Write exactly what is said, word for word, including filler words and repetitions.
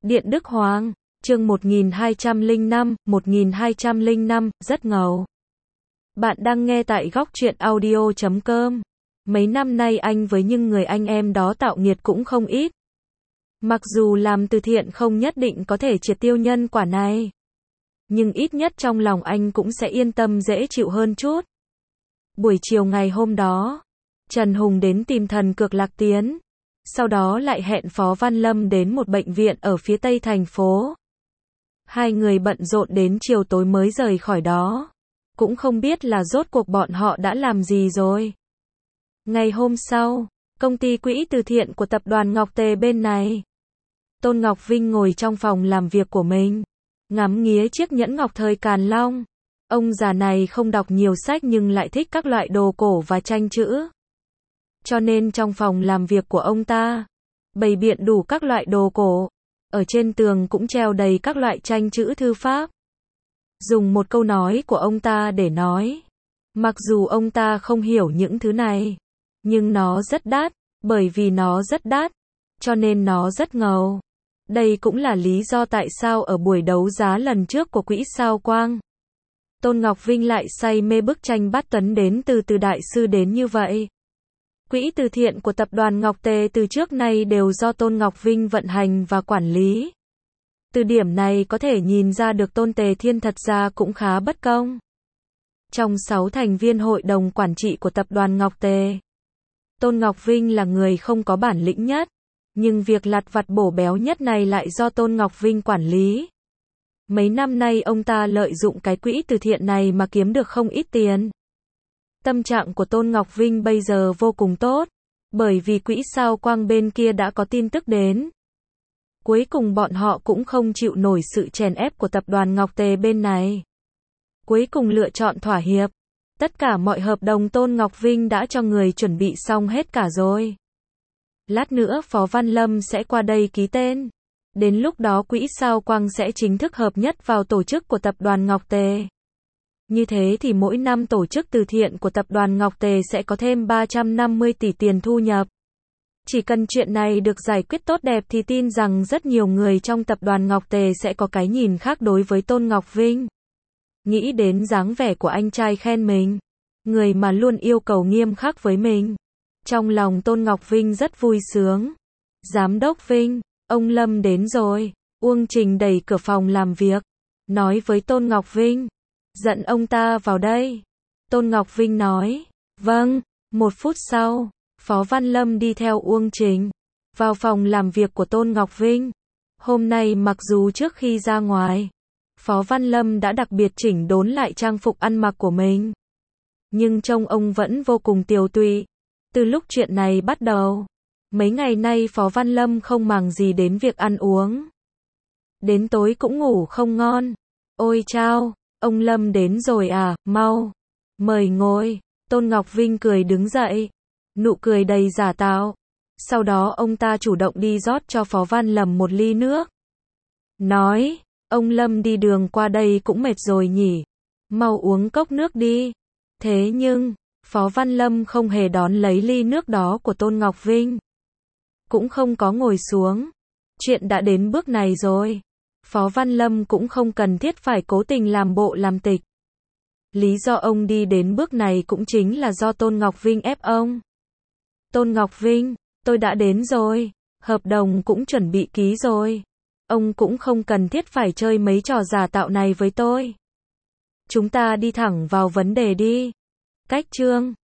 Điện Đức Hoàng, chương một nghìn hai trăm lẻ năm, một nghìn hai trăm lẻ năm, rất ngầu. Bạn đang nghe tại góc truyện audio chấm com. Mấy năm nay anh với những người anh em đó tạo nghiệt cũng không ít. Mặc dù làm từ thiện không nhất định có thể triệt tiêu nhân quả này, nhưng ít nhất trong lòng anh cũng sẽ yên tâm dễ chịu hơn chút. Buổi chiều ngày hôm đó, Trần Hùng đến tìm thần Cực Lạc Tiến, sau đó lại hẹn Phó Văn Lâm đến một bệnh viện ở phía tây thành phố. Hai người bận rộn đến chiều tối mới rời khỏi đó, cũng không biết là rốt cuộc bọn họ đã làm gì rồi. Ngày hôm sau, công ty quỹ từ thiện của tập đoàn Ngọc Tề bên này, Tôn Ngọc Vinh ngồi trong phòng làm việc của mình, ngắm nghía chiếc nhẫn ngọc thời Càn Long. Ông già này không đọc nhiều sách nhưng lại thích các loại đồ cổ và tranh chữ. Cho nên trong phòng làm việc của ông ta, bày biện đủ các loại đồ cổ. Ở trên tường cũng treo đầy các loại tranh chữ thư pháp. Dùng một câu nói của ông ta để nói, mặc dù ông ta không hiểu những thứ này, nhưng nó rất đắt, bởi vì nó rất đắt, cho nên nó rất ngầu. Đây cũng là lý do tại sao ở buổi đấu giá lần trước của quỹ Sao Quang, Tôn Ngọc Vinh lại say mê bức tranh Bát Tuấn đến từ từ đại sư đến như vậy. Quỹ từ thiện của tập đoàn Ngọc Tề từ trước nay đều do Tôn Ngọc Vinh vận hành và quản lý. Từ điểm này có thể nhìn ra được Tôn Tề Thiên thật ra cũng khá bất công. Trong sáu thành viên hội đồng quản trị của tập đoàn Ngọc Tề, Tôn Ngọc Vinh là người không có bản lĩnh nhất, nhưng việc lặt vặt bổ béo nhất này lại do Tôn Ngọc Vinh quản lý. Mấy năm nay ông ta lợi dụng cái quỹ từ thiện này mà kiếm được không ít tiền. Tâm trạng của Tôn Ngọc Vinh bây giờ vô cùng tốt, bởi vì quỹ Sao Quang bên kia đã có tin tức đến. Cuối cùng bọn họ cũng không chịu nổi sự chèn ép của tập đoàn Ngọc Tề bên này. Cuối cùng lựa chọn thỏa hiệp. Tất cả mọi hợp đồng Tôn Ngọc Vinh đã cho người chuẩn bị xong hết cả rồi. Lát nữa Phó Văn Lâm sẽ qua đây ký tên. Đến lúc đó quỹ Sao Quang sẽ chính thức hợp nhất vào tổ chức của tập đoàn Ngọc Tề. Như thế thì mỗi năm tổ chức từ thiện của tập đoàn Ngọc Tề sẽ có thêm ba trăm năm mươi tỷ tiền thu nhập. Chỉ cần chuyện này được giải quyết tốt đẹp thì tin rằng rất nhiều người trong tập đoàn Ngọc Tề sẽ có cái nhìn khác đối với Tôn Ngọc Vinh. Nghĩ đến dáng vẻ của anh trai khen mình, người mà luôn yêu cầu nghiêm khắc với mình. Trong lòng Tôn Ngọc Vinh rất vui sướng. Giám đốc Vinh, ông Lâm đến rồi. Uông Trình đẩy cửa phòng làm việc, nói với Tôn Ngọc Vinh, dẫn ông ta vào đây. Tôn Ngọc Vinh nói, vâng. Một phút sau, Phó Văn Lâm đi theo Uông Trình vào phòng làm việc của Tôn Ngọc Vinh. Hôm nay mặc dù trước khi ra ngoài, Phó Văn Lâm đã đặc biệt chỉnh đốn lại trang phục ăn mặc của mình, nhưng trông ông vẫn vô cùng tiều tụy. Từ lúc chuyện này bắt đầu, mấy ngày nay Phó Văn Lâm không màng gì đến việc ăn uống. Đến tối cũng ngủ không ngon. Ôi chao, ông Lâm đến rồi à, mau, mời ngồi. Tôn Ngọc Vinh cười đứng dậy, nụ cười đầy giả tạo. Sau đó ông ta chủ động đi rót cho Phó Văn Lâm một ly nước. Nói, ông Lâm đi đường qua đây cũng mệt rồi nhỉ, mau uống cốc nước đi. Thế nhưng, Phó Văn Lâm không hề đón lấy ly nước đó của Tôn Ngọc Vinh, cũng không có ngồi xuống. Chuyện đã đến bước này rồi, Phó Văn Lâm cũng không cần thiết phải cố tình làm bộ làm tịch. Lý do ông đi đến bước này cũng chính là do Tôn Ngọc Vinh ép ông. Tôn Ngọc Vinh, tôi đã đến rồi, hợp đồng cũng chuẩn bị ký rồi. Ông cũng không cần thiết phải chơi mấy trò giả tạo này với tôi. Chúng ta đi thẳng vào vấn đề đi. Cách chương